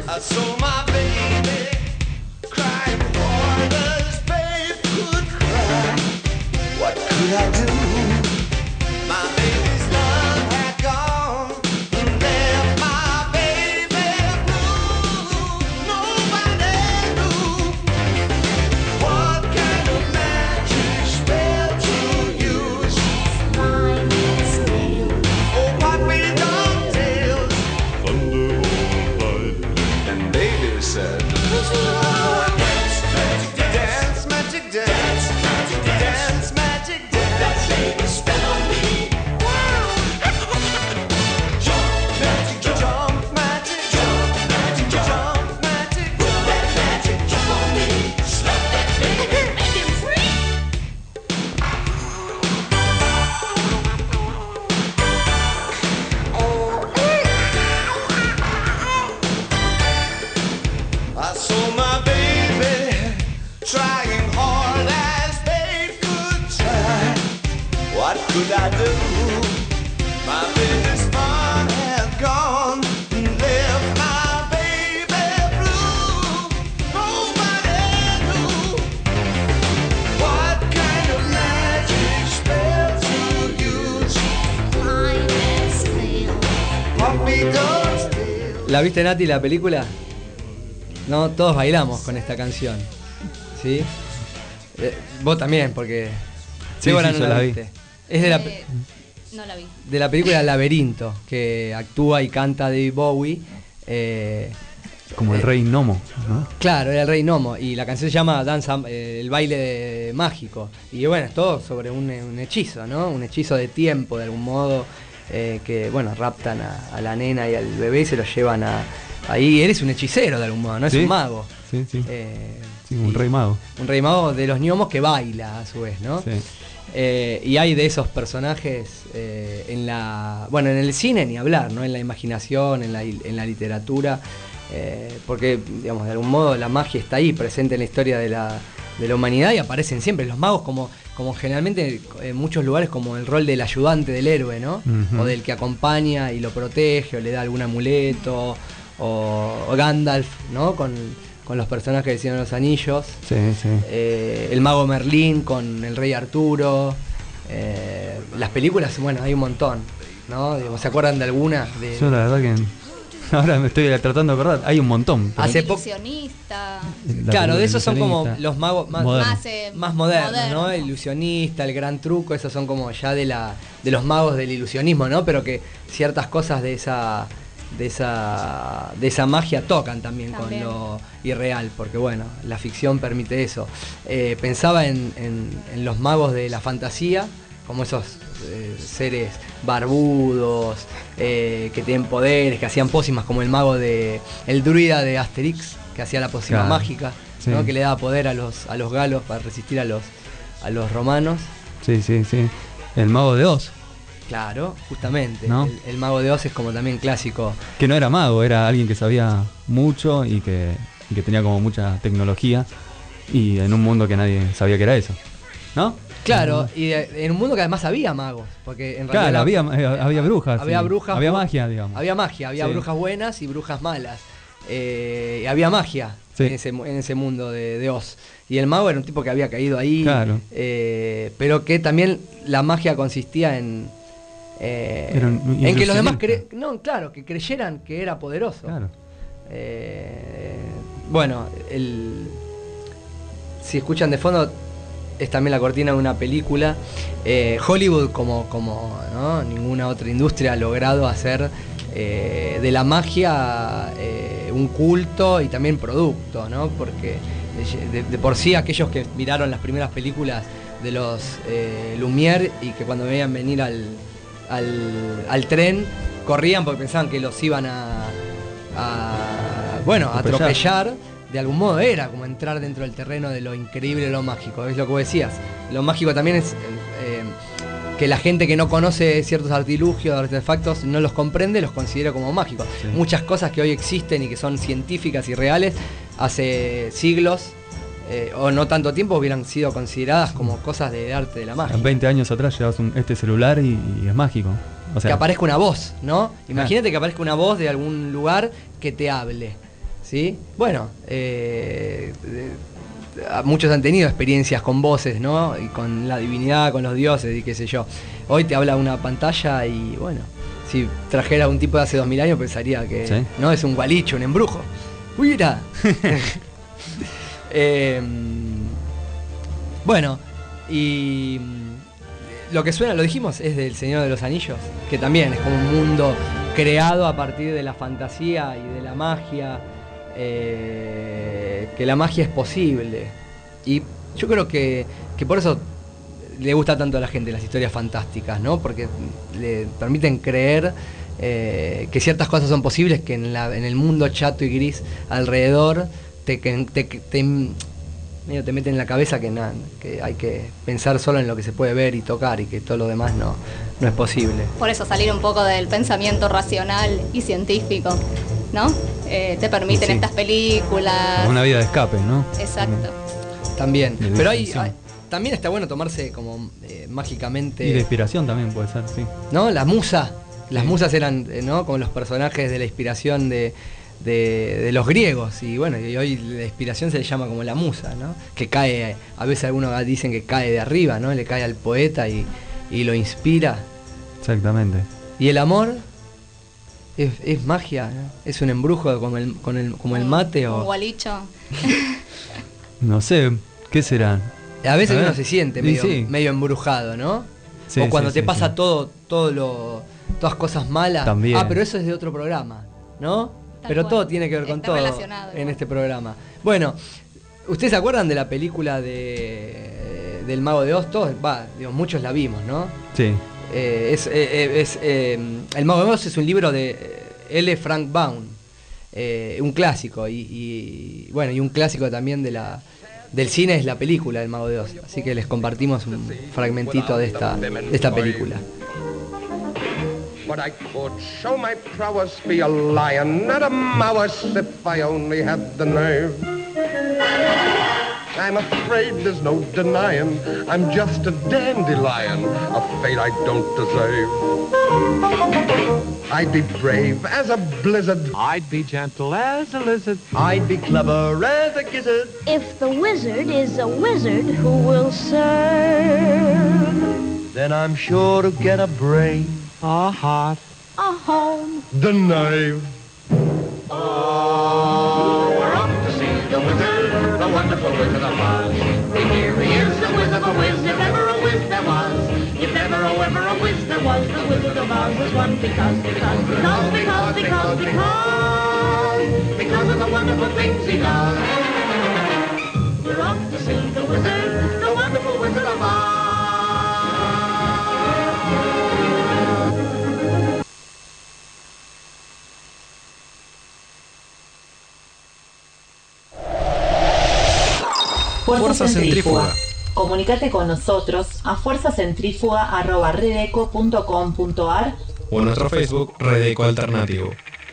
I saw my baby crying more than babe could cry. What could I do? My baby's love had gone and left my baby blue. Nobody knew what kind of magic spell to use. Oh, what we don't tell. Thunder on lightning. And baby said, dance, magic dance, magic dance, magic dance, magic dance. That baby spell on me. Jump, magic jump, magic jump, magic jump, magic jump. That magic jump on me. Slap that baby, make him free. I saw my baby trying hard as babe could try. What could I do? My baby's heart had gone and left my baby blue. Nobody knew what kind of magic spell to use. What we don't do. ¿La viste, Nati, la película? No, todos bailamos con esta canción. ¿Sí? Vos también, porque... Sí, Débora, sí, no yo la vi. viste. Es de la, No la vi. de la película Laberinto, que actúa y canta David Bowie. Como el rey Nomo, ¿no? Claro, era el rey Nomo. Y la canción se llama Danza, el baile mágico. Y bueno, es todo sobre un hechizo, ¿no? Un hechizo de tiempo, de algún modo, que, bueno, raptan a la nena y al bebé y se lo llevan ahí. Eres un hechicero de algún modo, ¿no? Es ¿Sí? un mago. Sí, sí. Sí, un y- rey mago. Un rey mago de los gnomos que baila a su vez, ¿no? Sí. Y hay de esos personajes en el cine ni hablar, ¿no? En la imaginación, en la literatura, porque, digamos, de algún modo la magia está ahí, presente en la historia de la humanidad, y aparecen siempre los magos como generalmente en muchos lugares como el rol del ayudante del héroe, ¿no? Ujú. O del que acompaña y lo protege o le da algún amuleto, o Gandalf, ¿no? Con los personajes de Señor de los Anillos. Sí, sí. El mago Merlín con el rey Arturo. Las películas, bueno, hay un montón, ¿no? Digamos, ¿se acuerdan de alguna? Yo la verdad que ahora me estoy tratando de acordar. Hay un montón. pero- Hace El poco- ilusionista. La Claro, de película esos son como ilusionista. los magos más Moderno. más modernos, ¿no? moderno. El ilusionista, el gran truco, esos son como ya de los magos del ilusionismo, ¿no? Pero que ciertas cosas de esa magia tocan también con También. lo irreal, porque bueno, la ficción permite eso. Pensaba en los magos de la fantasía, como esos seres barbudos, que tienen poderes, que hacían pócimas, como el druida de Asterix, que hacía la pócima Claro. mágica, Sí. ¿no? Que le daba poder a los galos para resistir a los romanos. Sí, sí, sí. El mago de Oz, Claro, justamente. ¿No? El mago de Oz es como también clásico. que no era mago, era alguien que sabía mucho y que tenía como mucha tecnología y en un mundo que nadie sabía que era eso, ¿no? Claro, y en un mundo que además había magos, porque en Claro, realidad había brujas. había sí. brujas, Había magia, digamos. había magia, había Sí. brujas buenas y brujas malas. Y había magia Sí. en ese mundo de Oz. Y el mago era un tipo que había caído ahí, Claro. pero que también la magia consistía en Era un que los demás ilusionista. que creyeran que era poderoso. Claro. Bueno, si escuchan de fondo, es también la cortina de una película. Hollywood, como ¿no? ninguna otra industria, ha logrado hacer de la magia un culto y también producto, ¿no? Porque de por sí aquellos que miraron las primeras películas de los Lumière y que cuando veían venir al tren corrían porque pensaban que los iban a atropellar. De algún modo era como entrar dentro del terreno de lo increíble, lo mágico. Es lo que vos decías. Lo mágico también es que la gente que no conoce ciertos artilugios, artefactos, no los comprende, los considera como mágicos. Sí. Muchas cosas que hoy existen y que son científicas y reales, hace siglos o no tanto tiempo hubieran sido consideradas como cosas de arte de la magia. 20 años atrás llevas este celular y es mágico. O sea, Que aparezca una voz, ¿no? Imagínate que aparezca una voz de algún lugar que te hable. ¿sí? Bueno, muchos han tenido experiencias con voces, ¿no? Y con la divinidad, con los dioses y qué sé yo. Hoy te habla una pantalla y bueno, si trajera un tipo de hace 2000 años pensaría que ¿sí? no es un gualicho, un embrujo. ¡Mira! Bueno, y lo que suena, lo dijimos, es del Señor de los Anillos, que también es como un mundo creado a partir de la fantasía y de la magia, que la magia es posible. Y yo creo que por eso le gusta tanto a la gente las historias fantásticas, ¿no? Porque le permiten creer que ciertas cosas son posibles, que en el mundo chato y gris alrededor medio te meten en la cabeza que hay que pensar solo en lo que se puede ver y tocar y que todo lo demás no es posible. Por eso salir un poco del pensamiento racional y científico, ¿no? Te permiten Sí. estas películas. Una vida de escape, ¿no? Exacto. También. De Pero distensión. también está bueno tomarse como mágicamente... Y de inspiración también puede ser, sí. ¿No? La musa. Las Sí. musas eran, ¿no? Como los personajes de la inspiración de los griegos. Y bueno, y hoy la inspiración se le llama como la musa, ¿no? Que cae, a veces algunos dicen que cae de arriba, ¿no? Le cae al poeta y lo inspira. Exactamente. Y el amor es magia, ¿no? Es un embrujo como el mate Un o... gualicho. No sé, ¿qué será? A veces A ver. uno se siente Y sí. medio embrujado, ¿no? Sí, o cuando sí, te sí, pasa sí. todas cosas malas. También. Pero eso es de otro programa, ¿no? Tal Pero cual. todo tiene que ver con Está todo relacionado, en igual. este programa. Bueno, ¿ustedes se acuerdan de la película del Mago de Oz? Todos, muchos la vimos, ¿no? Sí. El Mago de Oz es un libro de L. Frank Baum, un clásico y bueno, y un clásico también del cine es la película del Mago de Oz, así que les compartimos un fragmentito de esta película. But I could show my prowess, be a lion, not a mouse, if I only had the nerve. I'm afraid there's no denying, I'm just a dandelion, a fate I don't deserve. I'd be brave as a blizzard, I'd be gentle as a lizard. I'd be clever as a gizzard. If the wizard is a wizard who will serve Then I'm sure to get a brain, A heart. a home. the knave. Oh, we're off to see the wizard, the wonderful Wizard of Oz. And here he is, the Wizard of Wiz, if ever a whiz there was. If ever a whiz there was, the Wizard of Oz was one because of the wonderful things he does. We're off to see the wizard, the wonderful Wizard of Oz. Fuerza Centrífuga. Comunicate con nosotros a fuerzacentrifuga@redeco.com.ar o en nuestro Facebook Redeco Alternativo.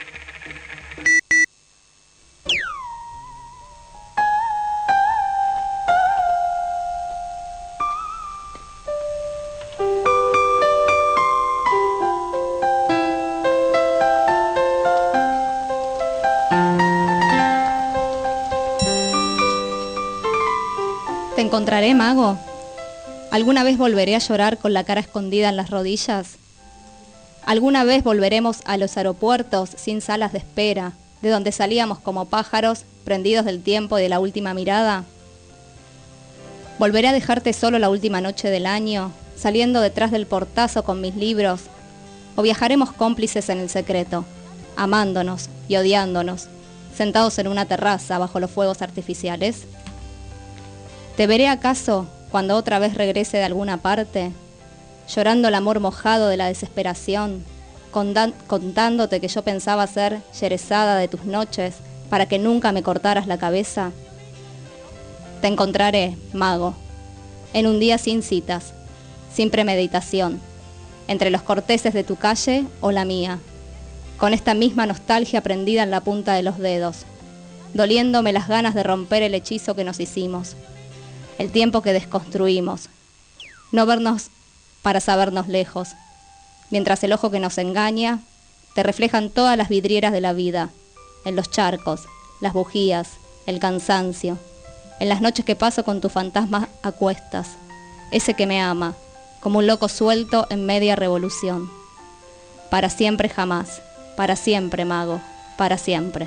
¿Te encontraré, mago? ¿Alguna vez volveré a llorar con la cara escondida en las rodillas? ¿Alguna vez volveremos a los aeropuertos sin salas de espera, de donde salíamos como pájaros, prendidos del tiempo y de la última mirada? ¿Volveré a dejarte solo la última noche del año, saliendo detrás del portazo con mis libros? ¿O viajaremos cómplices en el secreto, amándonos y odiándonos, sentados en una terraza bajo los fuegos artificiales? ¿Te veré acaso cuando otra vez regrese de alguna parte, llorando el amor mojado de la desesperación, contándote que yo pensaba ser Sherezada de tus noches para que nunca me cortaras la cabeza? Te encontraré, mago, en un día sin citas, sin premeditación, entre los corteses de tu calle o la mía, con esta misma nostalgia prendida en la punta de los dedos, doliéndome las ganas de romper el hechizo que nos hicimos, el tiempo que desconstruimos, no vernos para sabernos lejos, mientras el ojo que nos engaña te reflejan todas las vidrieras de la vida, en los charcos, las bujías, el cansancio, en las noches que paso con tu fantasma a cuestas, ese que me ama, como un loco suelto en media revolución. Para siempre jamás, para siempre, mago, para siempre.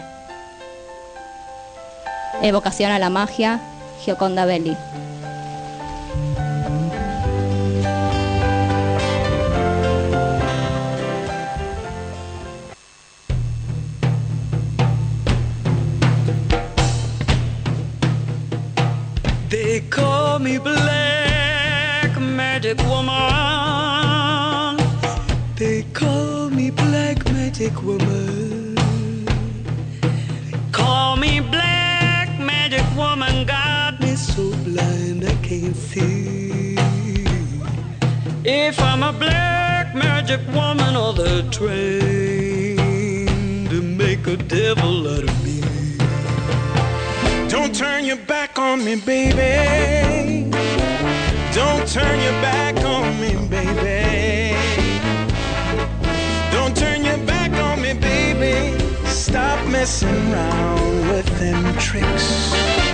Evocación a la magia, Gioconda Belli. They call me Black Magic Woman. They call me Black Magic Woman. They call me Black Magic Woman. Got me so blind I can't see. If I'm a black magic woman or the train to make a devil out of me. Don't turn your back on me, baby. Don't turn your back on me, baby. Don't turn your back on me, baby. Stop messing around with them tricks.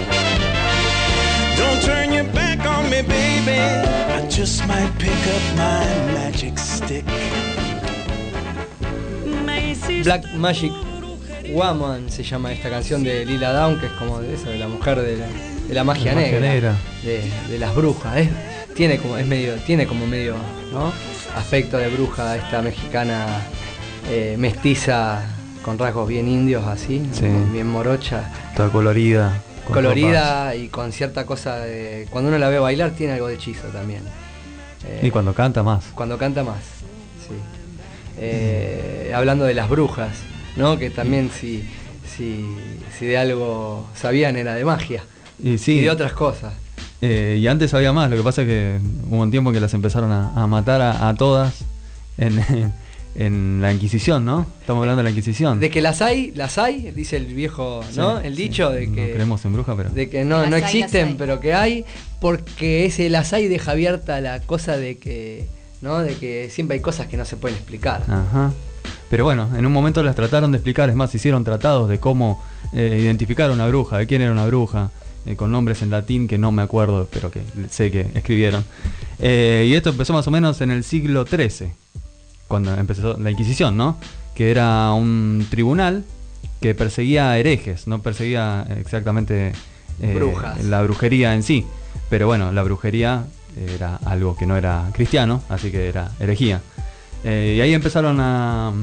Don't turn your back on me, baby. I just might pick up my magic stick. Black Magic Woman se llama esta canción de Lila Downs, que es como de eso, de la mujer de la magia negra, de las brujas. Tiene como medio, ¿no? Aspecto de bruja esta mexicana mestiza con rasgos bien indios, así, sí. Bien morocha. Toda colorida. Colorida y con cierta cosa de... Cuando uno la ve bailar tiene algo de hechizo también. Y cuando canta más. Cuando canta más, sí. Hablando de las brujas, ¿no? Que también si de algo sabían era de magia. Y de otras cosas. Y antes había más, lo que pasa es que hubo un tiempo que las empezaron a matar a todas en la Inquisición, ¿no? Estamos hablando de la Inquisición. De que las hay, dice el viejo, ¿no? Sí, el dicho de que... No creemos en brujas, pero... De que no existen, pero que hay, porque ese las hay deja abierta la cosa de que, ¿no? De que siempre hay cosas que no se pueden explicar. Ajá. Pero bueno, en un momento las trataron de explicar, es más, hicieron tratados de cómo identificar a una bruja, de quién era una bruja, con nombres en latín que no me acuerdo, pero que sé que escribieron. Y esto empezó más o menos en el siglo XIII, cuando empezó la Inquisición, ¿no? Que era un tribunal que perseguía herejes, no perseguía exactamente brujas, la brujería en sí, pero bueno, la brujería era algo que no era cristiano, así que era herejía. Y ahí empezaron a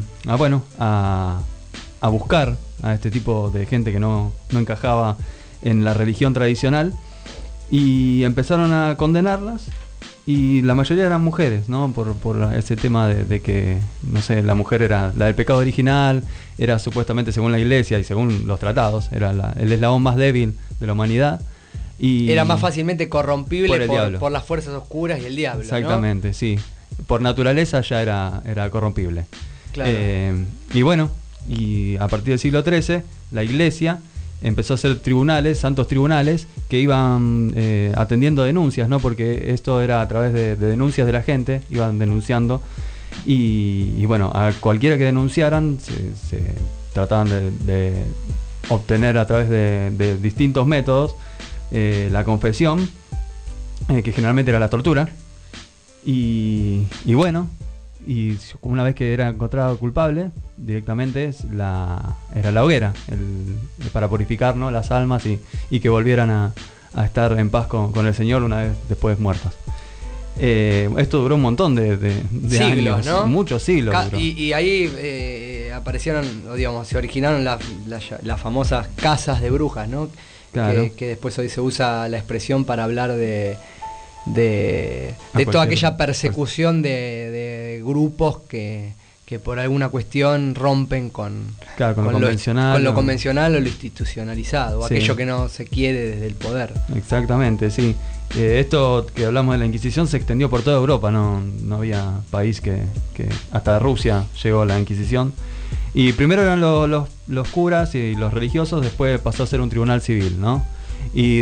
buscar a este tipo de gente que no encajaba en la religión tradicional, y empezaron a condenarlas, y la mayoría eran mujeres, ¿no? Por ese tema de que, no sé, la mujer era la del pecado original, era supuestamente, según la iglesia y según los tratados, era el eslabón más débil de la humanidad. Y era más fácilmente corrompible por las fuerzas oscuras y el diablo. Exactamente, ¿no? Sí. Por naturaleza ya era corrompible. Claro. Y bueno, y a partir del siglo XIII, la iglesia empezó a hacer tribunales, santos tribunales, que iban atendiendo denuncias, ¿no? Porque esto era a través de denuncias de la gente, iban denunciando, y bueno, a cualquiera que denunciaran se trataban de obtener a través de distintos métodos la confesión, que generalmente era la tortura, y bueno, y una vez que era encontrado culpable, directamente era la hoguera, para purificar, ¿no? Las almas y que volvieran a estar en paz con el Señor una vez después muertas. Esto duró un montón de siglos, años, ¿no? Muchos siglos. Y ahí aparecieron, o digamos, se originaron las famosas casas de brujas, ¿no? Claro. Que después hoy se usa la expresión para hablar de toda aquella persecución de grupos que por alguna cuestión rompen con lo convencional o lo institucionalizado, sí. Aquello que no se quiere desde el poder. Exactamente, sí. Esto que hablamos de la Inquisición se extendió por toda Europa, no había país que hasta Rusia llegó la Inquisición. Y primero eran los curas y los religiosos, después pasó a ser un tribunal civil, ¿no? Y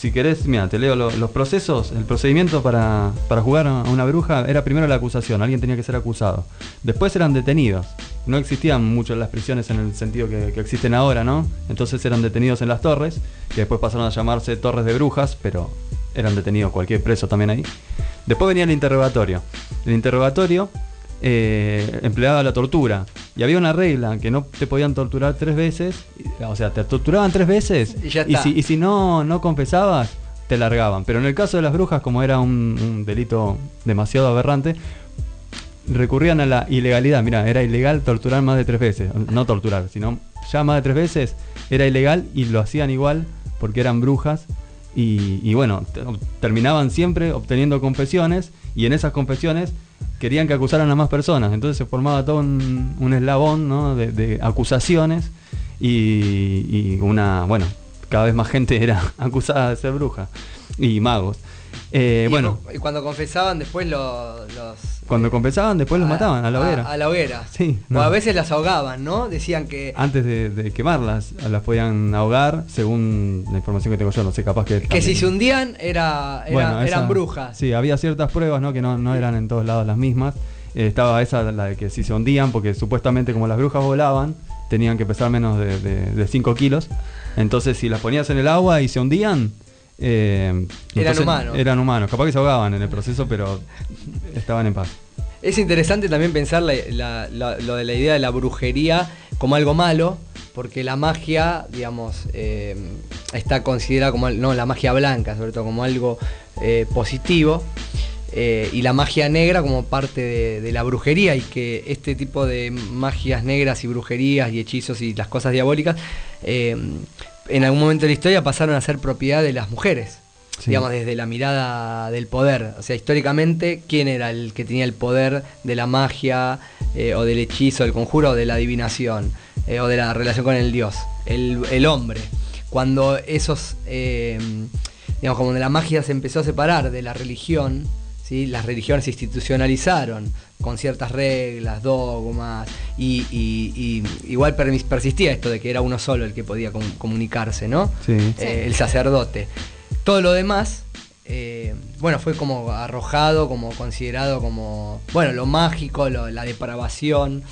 si querés, mira, te leo los procesos. El procedimiento para jugar a una bruja era primero la acusación, alguien tenía que ser acusado. Después eran detenidos. No existían mucho las prisiones en el sentido que existen ahora, ¿no? Entonces eran detenidos en las torres, que después pasaron a llamarse torres de brujas, pero eran detenidos cualquier preso también ahí. Después venía el interrogatorio. El interrogatorio empleaba la tortura. Y había una regla, que no te podían torturar 3 veces. O sea, te torturaban 3 veces y si no confesabas, te largaban. Pero en el caso de las brujas, como era un delito demasiado aberrante, recurrían a la ilegalidad. Mira, era ilegal torturar más de 3 veces. No torturar, sino ya más de 3 veces era ilegal y lo hacían igual porque eran brujas. Y bueno, terminaban siempre obteniendo confesiones, y en esas confesiones querían que acusaran a más personas. Entonces se formaba todo un eslabón, ¿no? de acusaciones y bueno, cada vez más gente era acusada de ser bruja y magos. Y cuando confesaban después cuando confesaban después los mataban a la hoguera. A la hoguera. Sí. No. O a veces las ahogaban, ¿no? Decían que antes de quemarlas las podían ahogar, según la información que tengo yo, no sé, capaz que también, si se hundían eran brujas. Sí, había ciertas pruebas, ¿no? Que no eran en todos lados las mismas. Estaba esa, la de que si se hundían, porque supuestamente como las brujas volaban, tenían que pesar menos de 5 kilos. Entonces si las ponías en el agua y se hundían, eran humanos. Capaz que se ahogaban en el proceso, pero estaban en paz. Es interesante también pensar lo de la idea de la brujería como algo malo, porque la magia, digamos, está considerada como, no, la magia blanca, sobre todo, como algo positivo, y la magia negra como parte de la brujería, y que este tipo de magias negras y brujerías y hechizos y las cosas diabólicas en algún momento de la historia pasaron a ser propiedad de las mujeres. Sí. Digamos, desde la mirada del poder. O sea, históricamente, ¿quién era el que tenía el poder de la magia, o del hechizo, del conjuro, o de la adivinación, o de la relación con el dios? El hombre. Cuando esos, digamos, como de la magia se empezó a separar de la religión, ¿sí? Las religiones se institucionalizaron con ciertas reglas, dogmas, y igual persistía esto de que era uno solo el que podía comunicarse, ¿no? Sí. El sacerdote. Todo lo demás, fue como arrojado, como considerado como, lo mágico, la depravación.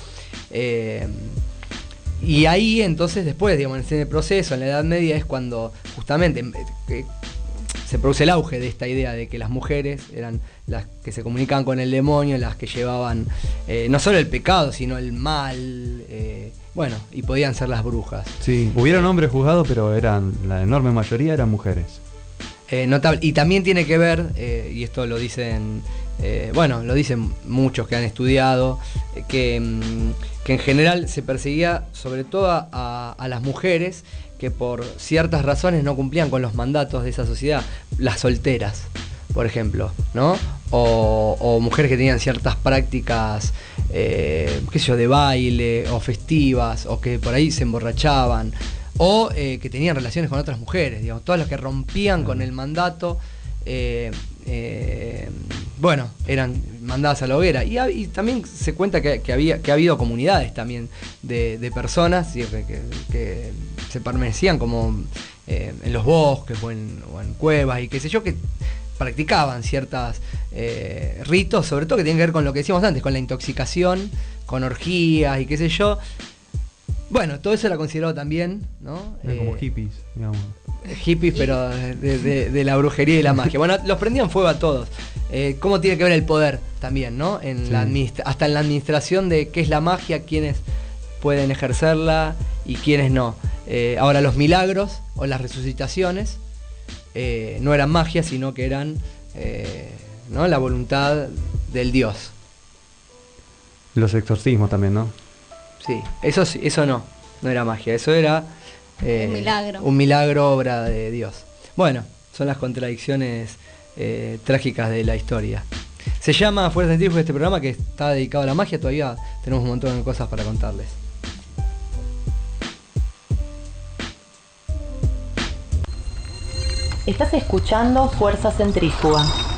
Y ahí entonces después, digamos, en el proceso, en la Edad Media, es cuando justamente se produce el auge de esta idea de que las mujeres eran las que se comunicaban con el demonio, las que llevaban no solo el pecado, sino el mal, y podían ser las brujas. Sí, hubieron hombres juzgados, pero la enorme mayoría eran mujeres. Notable. Y también tiene que ver, y esto lo dicen, lo dicen muchos que han estudiado, que en general se perseguía sobre todo a las mujeres que por ciertas razones no cumplían con los mandatos de esa sociedad. Las solteras, por ejemplo, ¿no? O mujeres que tenían ciertas prácticas, de baile, o festivas, o que por ahí se emborrachaban, o que tenían relaciones con otras mujeres, digamos, todas las que rompían con el mandato, eran mandadas a la hoguera. Y también se cuenta que ha habido comunidades también de personas, ¿sí? que se permanecían como en los bosques o en cuevas y qué sé yo, que practicaban ciertos ritos, sobre todo que tienen que ver con lo que decíamos antes, con la intoxicación, con orgías y qué sé yo. Todo eso era considerado también, ¿no? Como hippies, digamos. Hippies, pero de la brujería y la magia. Los prendían fuego a todos. ¿Cómo tiene que ver el poder también, ¿no? Hasta en la administración de qué es la magia, quiénes pueden ejercerla y quiénes no. Ahora, los milagros o las resucitaciones no eran magia, sino que eran la voluntad del Dios. Los exorcismos también, ¿no? Sí, eso no era magia, eso era un milagro. Un milagro, obra de Dios. Son las contradicciones trágicas de la historia. Se llama Fuerza Centrífuga este programa, que está dedicado a la magia. Todavía tenemos un montón de cosas para contarles. Estás escuchando Fuerza Centrífuga.